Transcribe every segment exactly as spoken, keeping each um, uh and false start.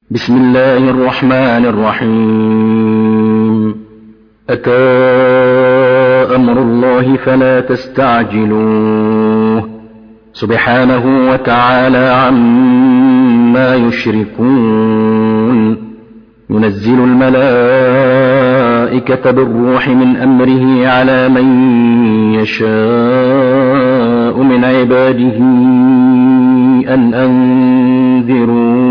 بسم الله الرحمن الرحيم أتى أمر الله فلا تستعجلوه سبحانه وتعالى عما يشركون ينزل الملائكة بالروح من أمره على من يشاء من عباده أن أنذروا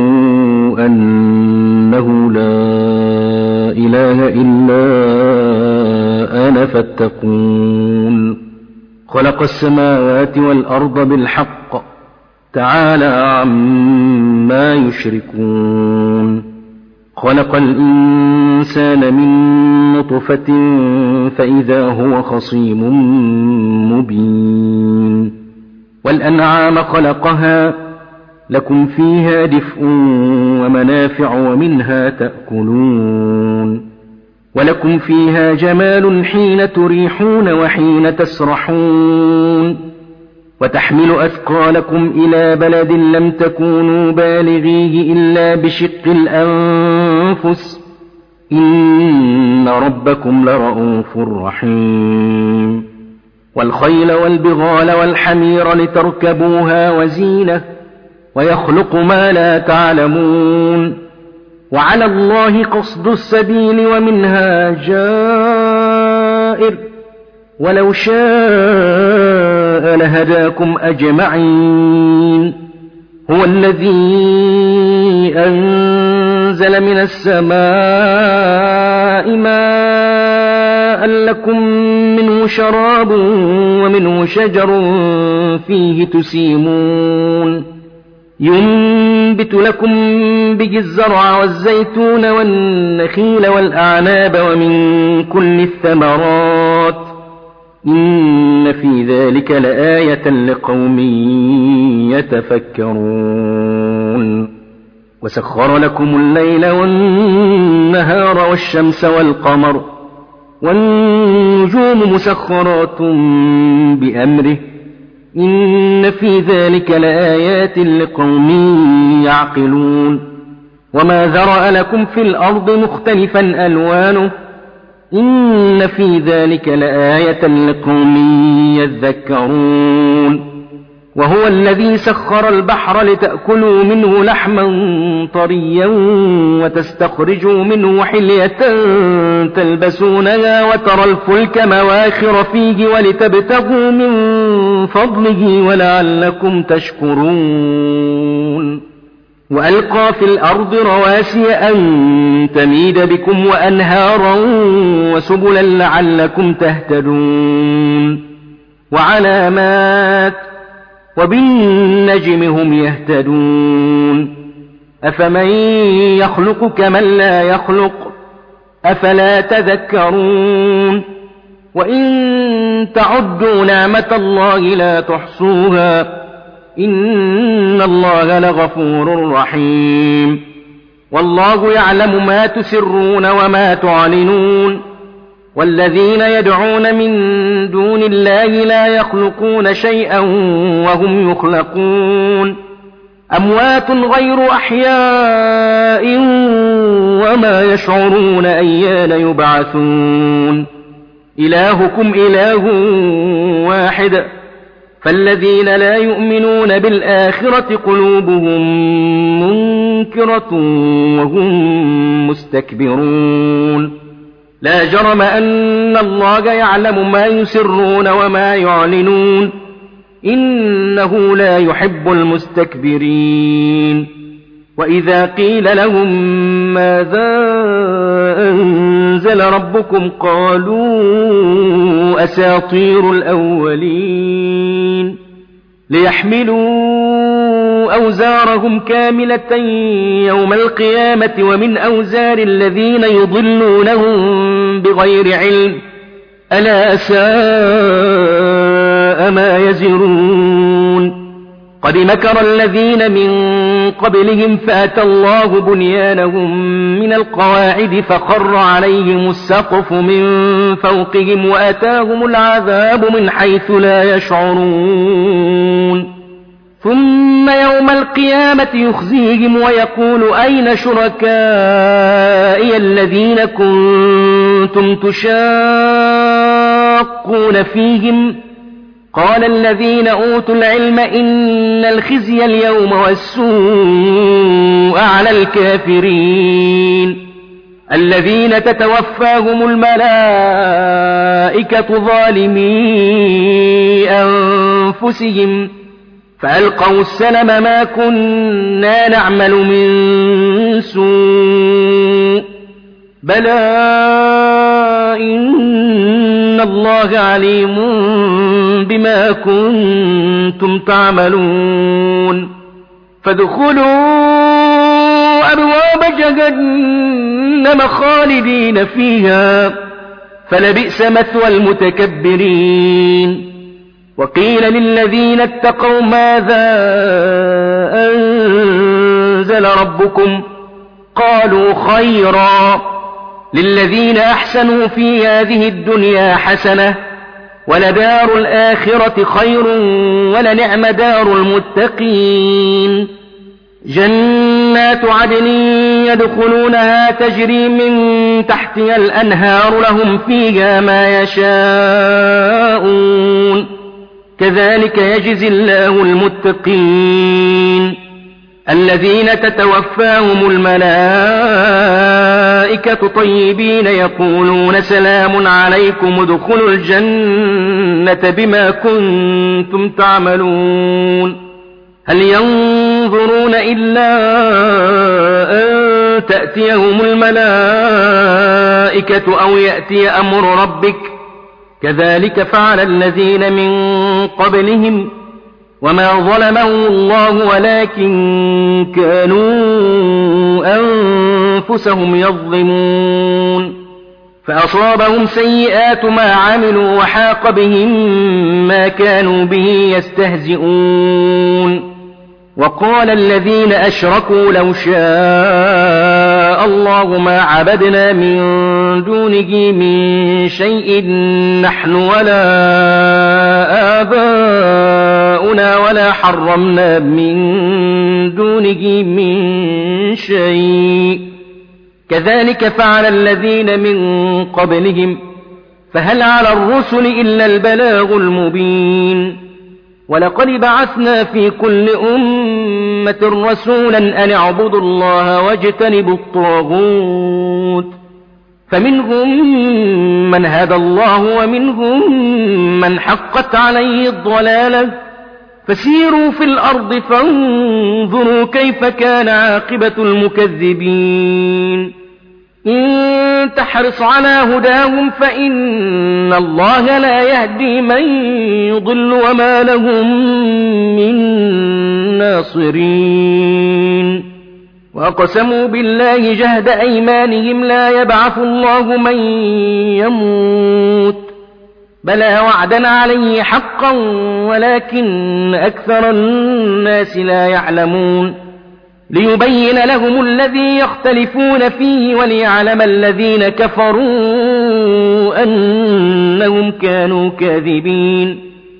أنه لا إله إلا أنا فاتقون خلق السماوات والأرض بالحق تعالى عما يشركون خلق الإنسان من نطفة فإذا هو خصيم مبين والأنعام خلقها لكم فيها دفء ومنافع ومنها تأكلون ولكم فيها جمال حين تريحون وحين تسرحون وتحمل أثقالكم إلى بلد لم تكونوا بالغيه إلا بشق الأنفس إن ربكم لرءوف رحيم والخيل والبغال والحمير لتركبوها وزينة ويخلق ما لا تعلمون وعلى الله قصد السبيل ومنها جائر ولو شاء لهداكم أجمعين هو الذي أنزل من السماء ماء لكم منه شراب ومنه شجر فيه تسيمون ينبت لكم به الزرع والزيتون والنخيل والأعناب ومن كل الثمرات إن في ذلك لآية لقوم يتفكرون وسخر لكم الليل والنهار والشمس والقمر والنجوم مسخرات بأمره إن في ذلك لآيات لقوم يعقلون وما ذرأ لكم في الأرض مختلفا ألوانه إن في ذلك لآية لقوم يذكرون وهو الذي سخر البحر لتأكلوا منه لحما طريا وتستخرجوا منه حلية تلبسونها وترى الفلك مواخر فيه ولتبتغوا من فضله ولعلكم تشكرون وألقى في الأرض رواسي أن تميد بكم وأنهارا وسبلا لعلكم تهتدون وعلامات وبالنجم هم يهتدون أفمن يخلق كمن لا يخلق أفلا تذكرون وإن تعدوا نعمة الله لا تحصوها إن الله لغفور رحيم والله يعلم ما تسرون وما تعلنون والذين يدعون من دون الله لا يخلقون شيئا وهم يخلقون أموات غير أحياء وما يشعرون أيان يبعثون إلهكم إله واحد فالذين لا يؤمنون بالآخرة قلوبهم منكرة وهم مستكبرون لا جرم أن الله يعلم ما يسرون وما يعلنون إنه لا يحب المستكبرين وإذا قيل لهم ماذا أنزل ربكم قالوا أساطير الأولين ليحملوا أوزارهم كاملة يوم القيامة ومن أوزار الذين يضلونهم بغير علم ألا ساء ما يزرون قد مكر الذين من قبلهم فأتى الله بنيانهم من القواعد فخر عليهم السقف من فوقهم وأتاهم العذاب من حيث لا يشعرون ثم يوم القيامة يخزيهم ويقول أين شركائي الذين كنتم تشاقون فيهم قال الذين أوتوا العلم إن الخزي اليوم والسوء على الكافرين الذين تتوفاهم الملائكة ظالمي أنفسهم فألقوا السلم ما كنا نعمل من سوء بلى إن الله عليم بما كنتم تعملون فادخلوا أبواب جهنم خالدين فيها فلبئس مثوى المتكبرين وقيل للذين اتقوا ماذا أنزل ربكم قالوا خيرا للذين أحسنوا في هذه الدنيا حسنة ولدار الآخرة خير ولنعم دار المتقين جنات عدن يدخلونها تجري من تحتها الأنهار لهم فيها ما يشاءون كذلك يجزي الله المتقين الذين تتوفاهم الملائكة طيبين يقولون سلام عليكم ادخلوا الجنة بما كنتم تعملون هل ينظرون إلا أن تأتيهم الملائكة أو يأتي أمر ربك كذلك فعل الذين من قبلهم وما ظلمهم الله ولكن كانوا أنفسهم يظلمون فأصابهم سيئات ما عملوا وحاق بهم ما كانوا به يستهزئون وقال الذين أشركوا لو شاء الله ما عبدنا من دونه من شيء نحن ولا آباؤنا ولا حرمنا من دونه من شيء كذلك فعل الذين من قبلهم فهل على الرسل إلا البلاغ المبين ولقد بعثنا في كل أمة رسولا أن اعبدوا الله واجتنبوا الطاغوت فمنهم من هدى الله ومنهم من حقت عليه الضلالة فسيروا في الأرض فانظروا كيف كان عاقبة المكذبين إن تحرص على هداهم فإن الله لا يهدي من يضل وما لهم من ناصرين وأقسموا بالله جهد أيمانهم لا يبعث الله من يموت بلى وعدا عليه حقا ولكن أكثر الناس لا يعلمون ليبين لهم الذي يختلفون فيه وليعلم الذين كفروا أنهم كانوا كاذبين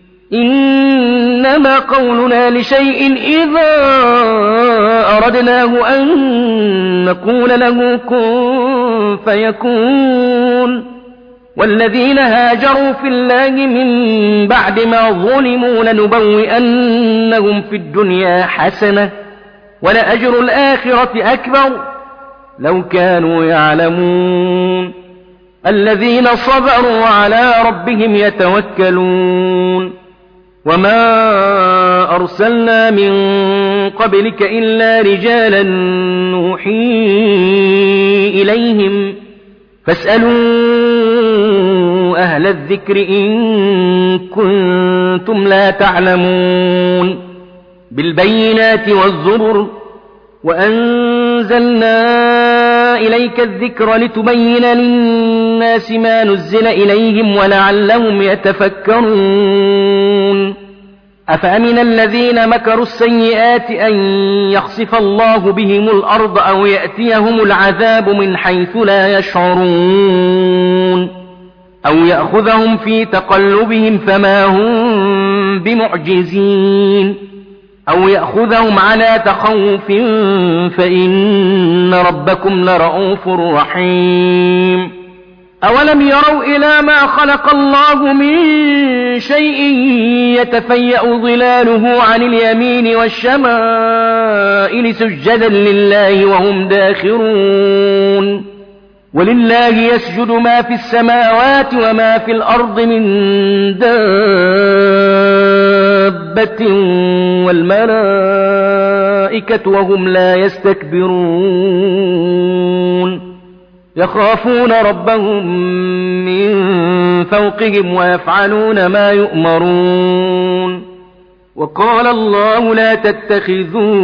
إنما قولنا لشيء إذا أردناه أن نقول له كن فيكون والذين هاجروا في الله من بعد ما ظلموا لنبوئنهم في الدنيا حسنة ولأجر الآخرة أكبر لو كانوا يعلمون الذين صبروا وعلى ربهم يتوكلون وما أرسلنا من قبلك إلا رجالا نوحي إليهم فاسألوا أهل الذكر إن كنتم لا تعلمون بالبينات والزبر وأنزلنا إليك الذكر لتبين للناس ما نزل إليهم ولعلهم يتفكرون أفأمن الذين مكروا السيئات أن يخسف الله بهم الأرض أو يأتيهم العذاب من حيث لا يشعرون أو يأخذهم في تقلبهم فما هم بمعجزين أو يأخذهم على تخوف فإن ربكم لرءوف رحيم أولم يروا إلى ما خلق الله من شيء يتفيأ ظلاله عن اليمين والشمائل سجدا لله وهم داخرون ولله يسجد ما في السماوات وما في الأرض من دابة والملائكة وهم لا يستكبرون يخافون ربهم من فوقهم ويفعلون ما يؤمرون وقال الله لا تتخذوا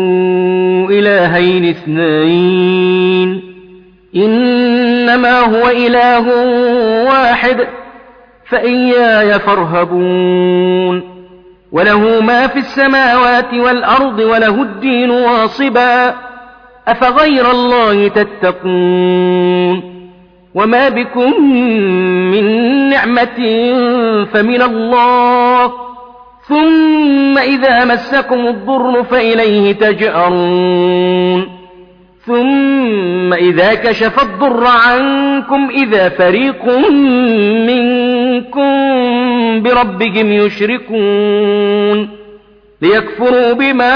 إلهين اثنين إنما هو إله واحد فإياي فارهبون وله ما في السماوات والأرض وله الدين واصبا أفغير الله تتقون وما بكم من نعمة فمن الله ثم إذا مسكم الضر فإليه تجأرون ثم إذا كشف الضر عنكم إذا فريق منكم بربهم يشركون ليكفروا بما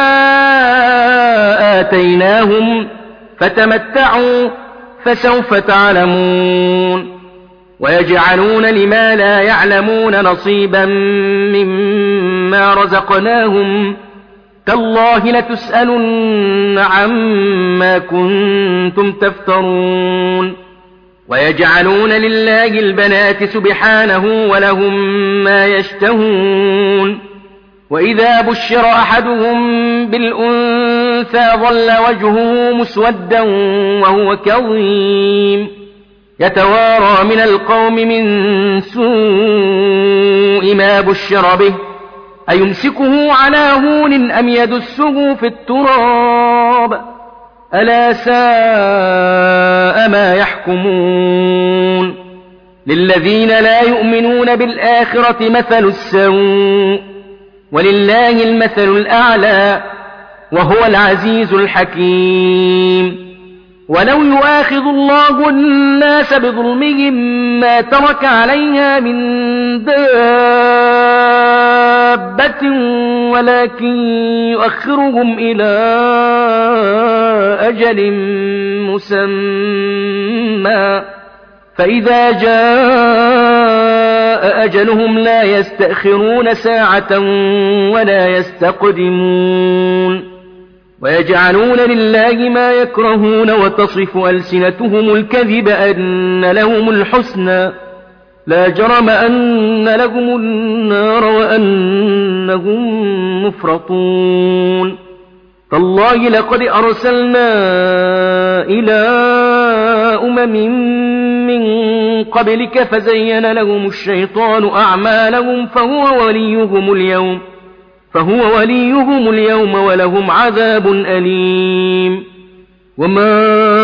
آتيناهم فتمتعوا فسوف تعلمون ويجعلون لما لا يعلمون نصيبا مما رزقناهم تالله لتسألن عما كنتم تفترون ويجعلون لله البنات سبحانه ولهم ما يشتهون وإذا بشر أحدهم بالأنثى ظل وجهه مسودا وهو كظيم يتوارى من القوم من سوء ما بشر به أيمسكه على هون أم يدسه في التراب ألا ساء ما يحكمون للذين لا يؤمنون بالآخرة مثل السوء ولله المثل الأعلى وهو العزيز الحكيم ولو يؤاخذ الله الناس بظلمهم ما ترك عليها من دابة ولكن يؤخرهم إلى أجل مسمى فإذا جاء أجلهم لا يستأخرون ساعة ولا يستقدمون ويجعلون لله ما يكرهون وتصف ألسنتهم الكذب أن لهم الحسنى لا جرم أن لهم النار وأنهم مفرطون تالله لقد أرسلنا إلى أمم من قبلك فزين لهم الشيطان أعمالهم فهو وليهم اليوم فهو وليهم اليوم ولهم عذاب أليم وما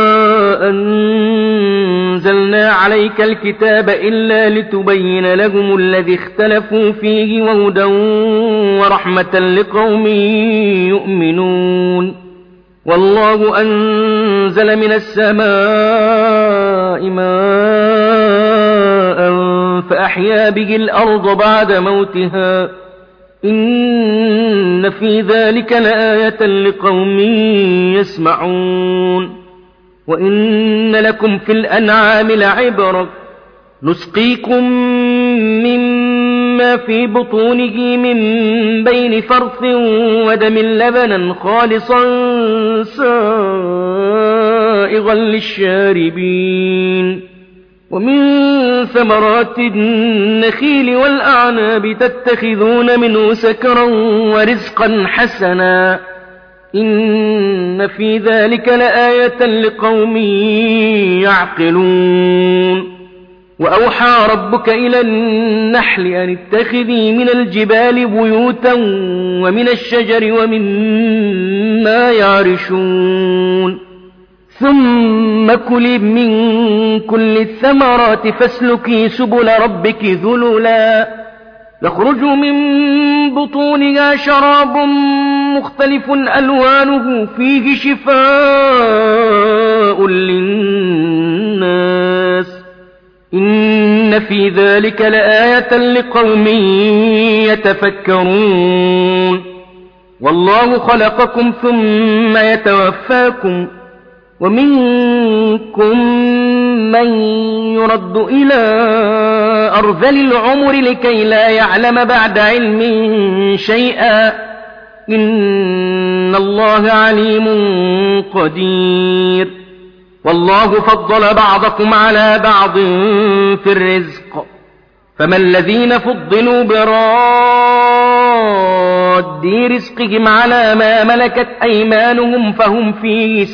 أنزلنا عليك الكتاب إلا لتبين لهم الذي اختلفوا فيه وهدى ورحمة لقوم يؤمنون والله أنزل من السماء ماء فأحيا به الأرض بعد موتها إن في ذلك لآية لقوم يسمعون وإن لكم في الأنعام لعبرة نسقيكم مما في بطونه من بين فرث ودم لبنا خالصا سائغا للشاربين ومن ثمرات النخيل والأعناب تتخذون منه سكرا ورزقا حسنا إن في ذلك لآية لقوم يعقلون وأوحى ربك إلى النحل أن اتخذي من الجبال بيوتا ومن الشجر ومما يعرشون ثم كلي من كل الثمرات فاسلكي سبل ربك ذللا يخرج من بطونها شراب مختلف ألوانه فيه شفاء للناس إن في ذلك لآية لقوم يتفكرون والله خلقكم ثم يتوفاكم ومنكم من يرد إلى أرذل العمر لكي لا يعلم بعد علم شيئا إن الله عليم قدير والله فضل بعضكم على بعض في الرزق فما الذين فضلوا براد رزقهم على ما ملكت أيمانهم فهم فيه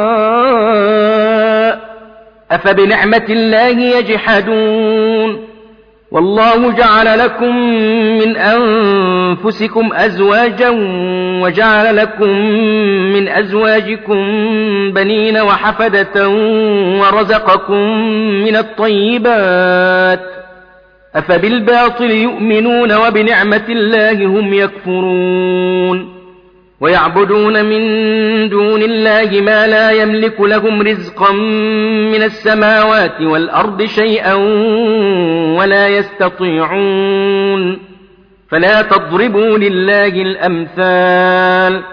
سواء أفبنعمة الله يجحدون والله جعل لكم من أنفسكم أزواجا وجعل لكم من أزواجكم بنين وحفدة ورزقكم من الطيبات أفبالباطل يؤمنون وبنعمة الله هم يكفرون ويعبدون من دون الله ما لا يملك لهم رزقا من السماوات والأرض شيئا ولا يستطيعون فلا تضربوا لله الأمثال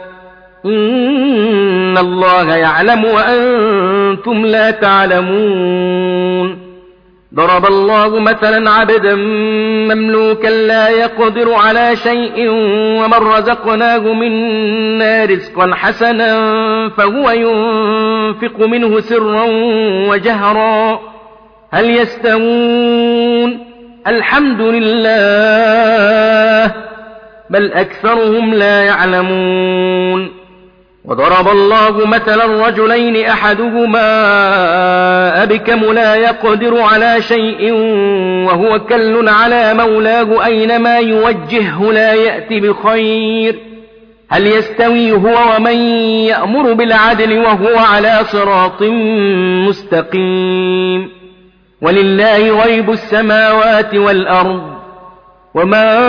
إن الله يعلم وأنتم لا تعلمون ضرب الله مثلا عبدا مملوكا لا يقدر على شيء ومن رزقناه منا رزقا حسنا فهو ينفق منه سرا وجهرا هل يستوون الحمد لله بل أكثرهم لا يعلمون وضرب الله مثلا رجلين أحدهما أبكم لا يقدر على شيء وهو كل على مولاه أينما يوجهه لا يأتي بخير هل يستوي هو ومن يأمر بالعدل وهو على صراط مستقيم ولله غيب السماوات والأرض وما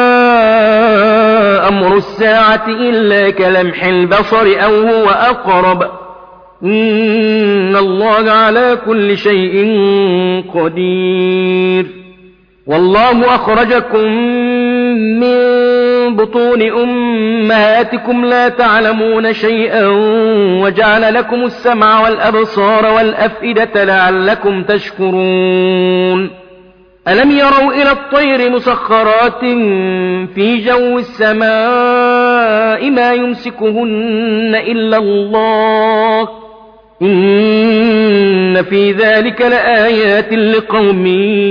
أمر الساعة إلا كلمح البصر أو هو أقرب إن الله على كل شيء قدير والله أخرجكم من بطون أمهاتكم لا تعلمون شيئا وجعل لكم السمع والأبصار والأفئدة لعلكم تشكرون ألم يروا إلى الطير مسخرات في جو السماء ما يمسكهن إلا الله إن في ذلك لآيات لقوم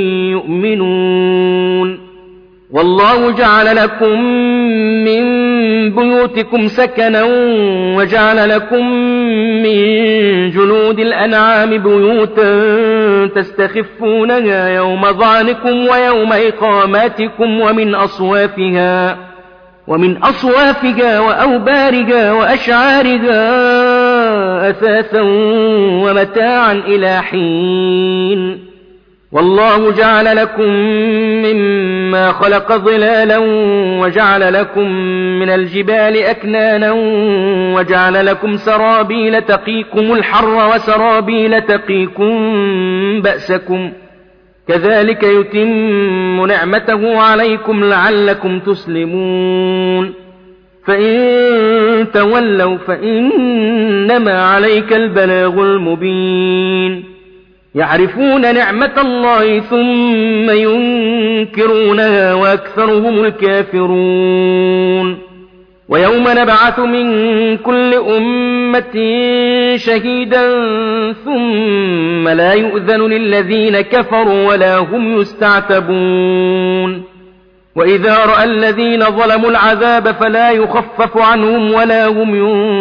يؤمنون والله جعل لكم من بيوتكم سكنا وجعل لكم من جلود الأنعام بيوتا تستخفونها يوم ظعنكم ويوم إقاماتكم ومن أصوافها ومن أصوافها وأوبارها وأشعارها أثاثا ومتاعا إلى حين والله جعل لكم مما خلق ظلالا وجعل لكم من الجبال أكنانا وجعل لكم سرابيل تقيكم الحر وسرابيل تقيكم بأسكم كذلك يتم نعمته عليكم لعلكم تسلمون فإن تولوا فإنما عليك البلاغ المبين يعرفون نعمة الله ثم ينكرونها وأكثرهم الكافرون ويوم نبعث من كل أمة شهيدا ثم لا يؤذن للذين كفروا ولا هم يستعتبون وإذا رأى الذين ظلموا العذاب فلا يخفف عنهم ولا هم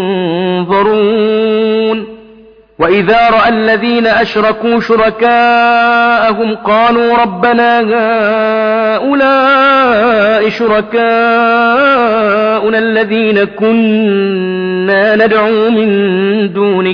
ينظرون وإذا رأى الذين أشركوا شركاءهم قالوا ربنا هؤلاء شركاؤنا الذين كنا ندعو من دونك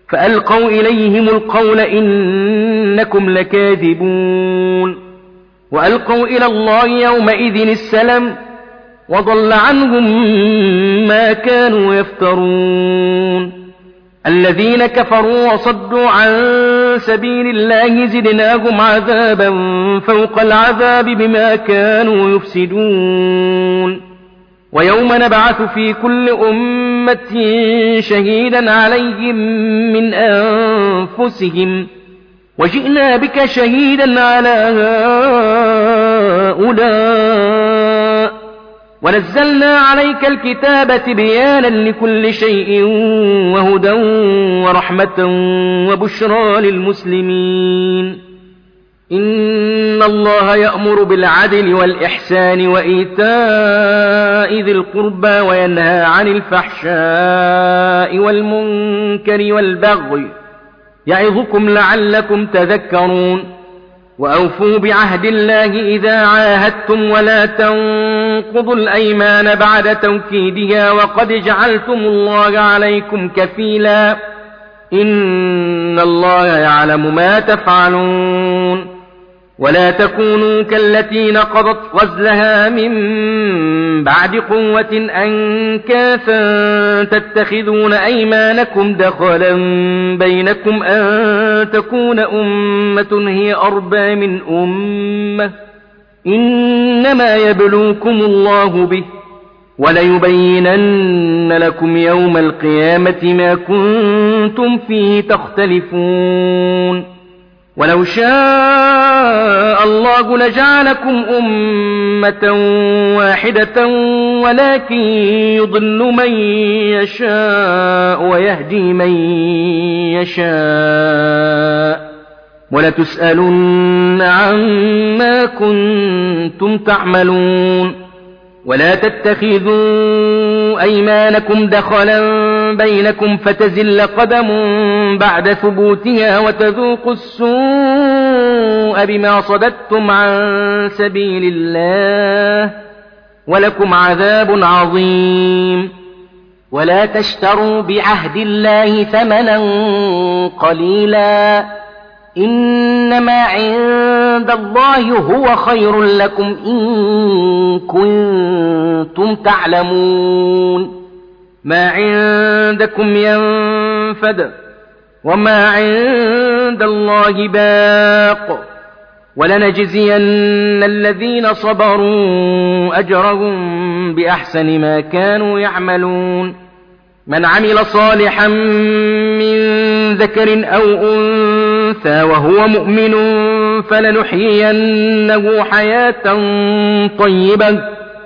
فألقوا إليهم القول إنكم لكاذبون وألقوا إلى الله يومئذ السلم وضل عنهم ما كانوا يفترون. الذين كفروا وصدوا عن سبيل الله زدناهم عذابا فوق العذاب بما كانوا يفسدون. ويوم نبعث في كل أمة شهيدا عليهم من أنفسهم وجئنا بك شهيدا على هؤلاء ونزلنا عليك الكتاب تبيانا لكل شيء وهدى ورحمة وبشرى للمسلمين. إن الله يأمر بالعدل والإحسان وإيتاء ذي القربى وينهى عن الفحشاء والمنكر والبغي يعظكم لعلكم تذكرون. وأوفوا بعهد الله إذا عاهدتم ولا تنقضوا الأيمان بعد توكيدها وقد جعلتم الله عليكم كفيلا إن الله يعلم ما تفعلون. ولا تكونوا كالتي نقضت غزلها من بعد قوة أنكاثا تتخذون أيمانكم دخلا بينكم أن تكون أمة هي أربى من أمة إنما يبلوكم الله به وليبينن لكم يوم القيامة ما كنتم فيه تختلفون. ولو شاء الله لجعلكم أمة واحدة ولكن يضل من يشاء ويهدي من يشاء ولتسألن عما كنتم تعملون. ولا تتخذوا أيمانكم دخلا بينكم فتزل قدم بعد ثبوتها وتذوقوا السوء بما صددتم عن سبيل الله ولكم عذاب عظيم. ولا تشتروا بعهد الله ثمنا قليلا إنما عند الله هو خير لكم إن كنتم تعلمون. ما عندكم ينفد وما عند الله باق ولنجزين الذين صبروا أجرهم بأحسن ما كانوا يعملون. من عمل صالحا من ذكر أو أنثى وهو مؤمن فلنحيينه حياة طيبة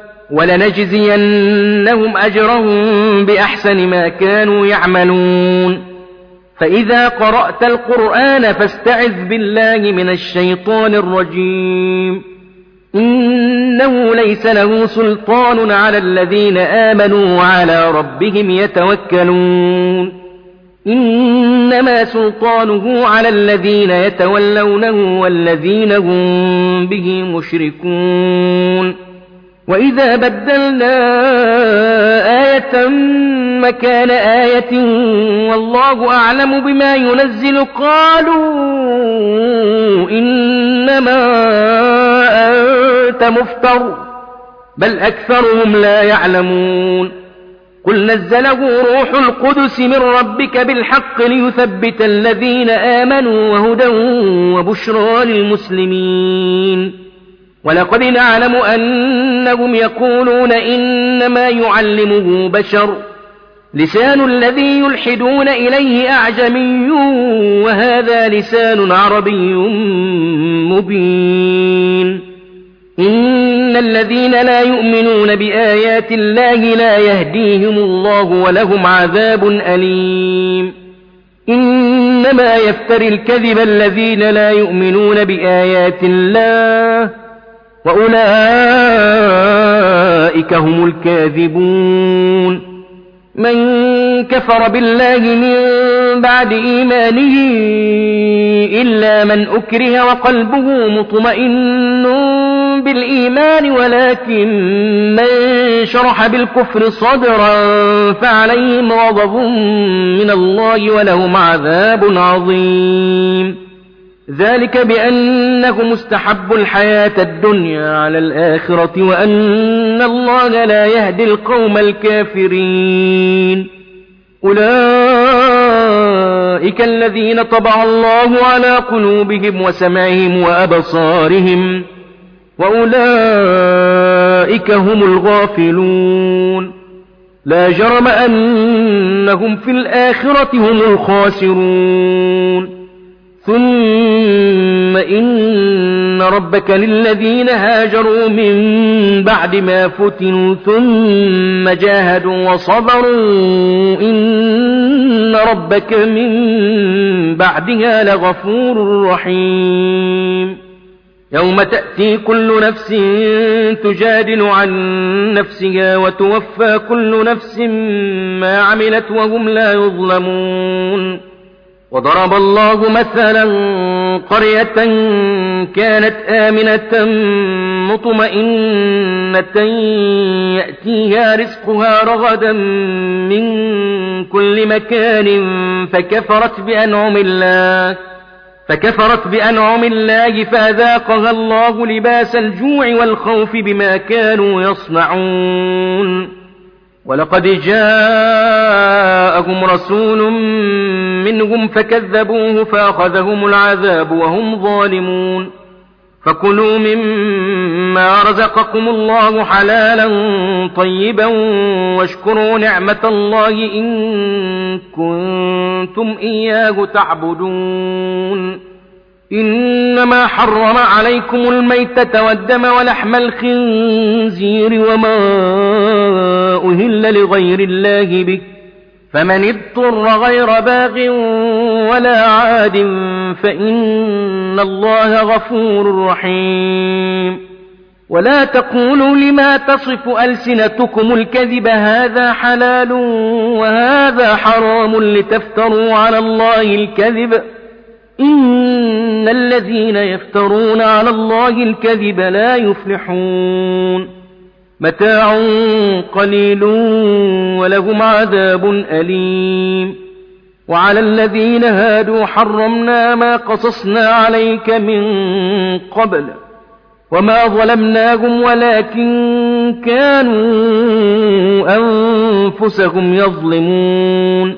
ولنجزينهم أجرهم بأحسن ما كانوا يعملون. فإذا قرأت القرآن فاستعذ بالله من الشيطان الرجيم. إنه ليس له سلطان على الذين آمنوا وعلى ربهم يتوكلون. إنما سلطانه على الذين يتولونه والذين هم به مشركون. وإذا بدلنا آية مكان آية والله أعلم بما ينزل قالوا إنما أنت مفتر بل أكثرهم لا يعلمون. قل نزله روح القدس من ربك بالحق ليثبت الذين آمنوا وهدى وبشرى للمسلمين. ولقد نعلم أنهم يقولون إنما يعلمه بشر لسان الذي يلحدون إليه أعجمي وهذا لسان عربي مبين. إن الذين لا يؤمنون بآيات الله لا يهديهم الله ولهم عذاب أليم. إنما يفتري الكذب الذين لا يؤمنون بآيات الله وأولئك هم الكاذبون. من كفر بالله من بعد إيمانه إلا من أكره وقلبه مطمئن بالإيمان ولكن من شرح بالكفر صدرا فعليهم غضب من الله ولهم عذاب عظيم. ذلك بأنهم استحبوا الحياة الدنيا على الآخرة وأن الله لا يهدي القوم الكافرين. أولئك الذين طبع الله على قلوبهم وسمعهم وأبصارهم وأولئك هم الغافلون. لا جرم أنهم في الآخرة هم الخاسرون. ثم إن ربك للذين هاجروا من بعد ما فتنوا ثم جاهدوا وصبروا إن ربك من بعدها لغفور رحيم. يوم تأتي كل نفس تجادل عن نفسها وتوفى كل نفس ما عملت وهم لا يظلمون. وضرب الله مثلا قرية كانت آمنة مطمئنة يأتيها رزقها رغدا من كل مكان فكفرت بأنعم الله فكفرت بأنعم الله فأذاقها الله لباس الجوع والخوف بما كانوا يصنعون. ولقد جاءهم رسول منهم فكذبوه فأخذهم العذاب وهم ظالمون. فكلوا مما رزقكم الله حلالا طيبا واشكروا نعمة الله إن كنتم إياه تعبدون. إنما حرم عليكم الميتة والدم ولحم الخنزير وما أهل لغير الله به فمن اضطر غير باغ ولا عاد فإن الله غفور رحيم. ولا تقولوا لما تصف ألسنتكم الكذب هذا حلال وهذا حرام لتفتروا على الله الكذب إن الذين يفترون على الله الكذب لا يفلحون. متاع قليل ولهم عذاب أليم. وعلى الذين هادوا حرمنا ما قصصنا عليك من قبل وما ظلمناهم ولكن كانوا أنفسهم يظلمون.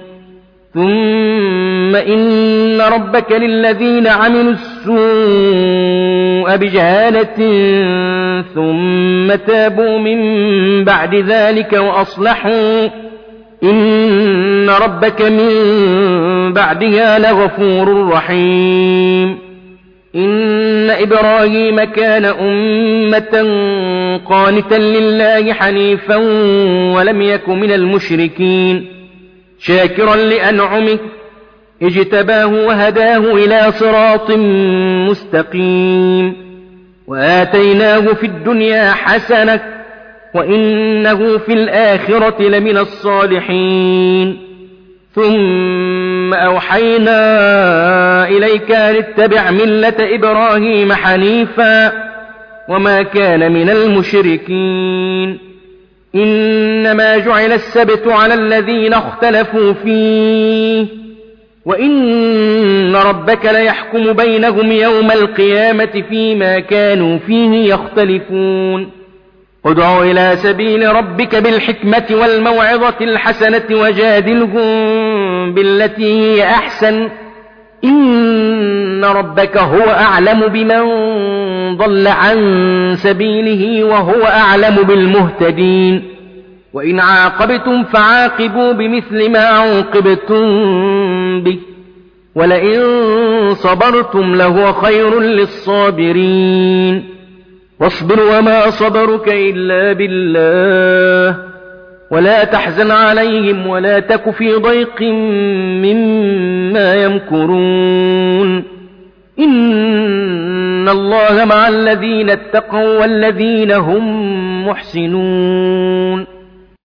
ثم إن ربك للذين عملوا السوء بجهالة ثم تابوا من بعد ذلك وأصلحوا إن ربك من بعدها لغفور رحيم. إن إبراهيم كان أمة قانتا لله حنيفا ولم يك من المشركين شاكرا لأنعمه اجتباه وهداه إلى صراط مستقيم. وآتيناه في الدنيا حسنة وإنه في الآخرة لمن الصالحين. ثم أوحينا إليك أن اتبع ملة إبراهيم حنيفا وما كان من المشركين. إنما جعل السبت على الذين اختلفوا فيه وإن ربك ليحكم بينهم يوم القيامة فيما كانوا فيه يختلفون. ادع إلى سبيل ربك بالحكمة والموعظة الحسنة وجادلهم بالتي هي أحسن إن ربك هو أعلم بمن ضل عن سبيله وهو أعلم بالمهتدين. وإن عاقبتم فعاقبوا بمثل ما عوقبتم به ولئن صبرتم لهو خير للصابرين. واصبر وما صبرك إلا بالله ولا تحزن عليهم ولا تك في ضيق مما يمكرون. إن الله مع الذين اتقوا والذين هم محسنون.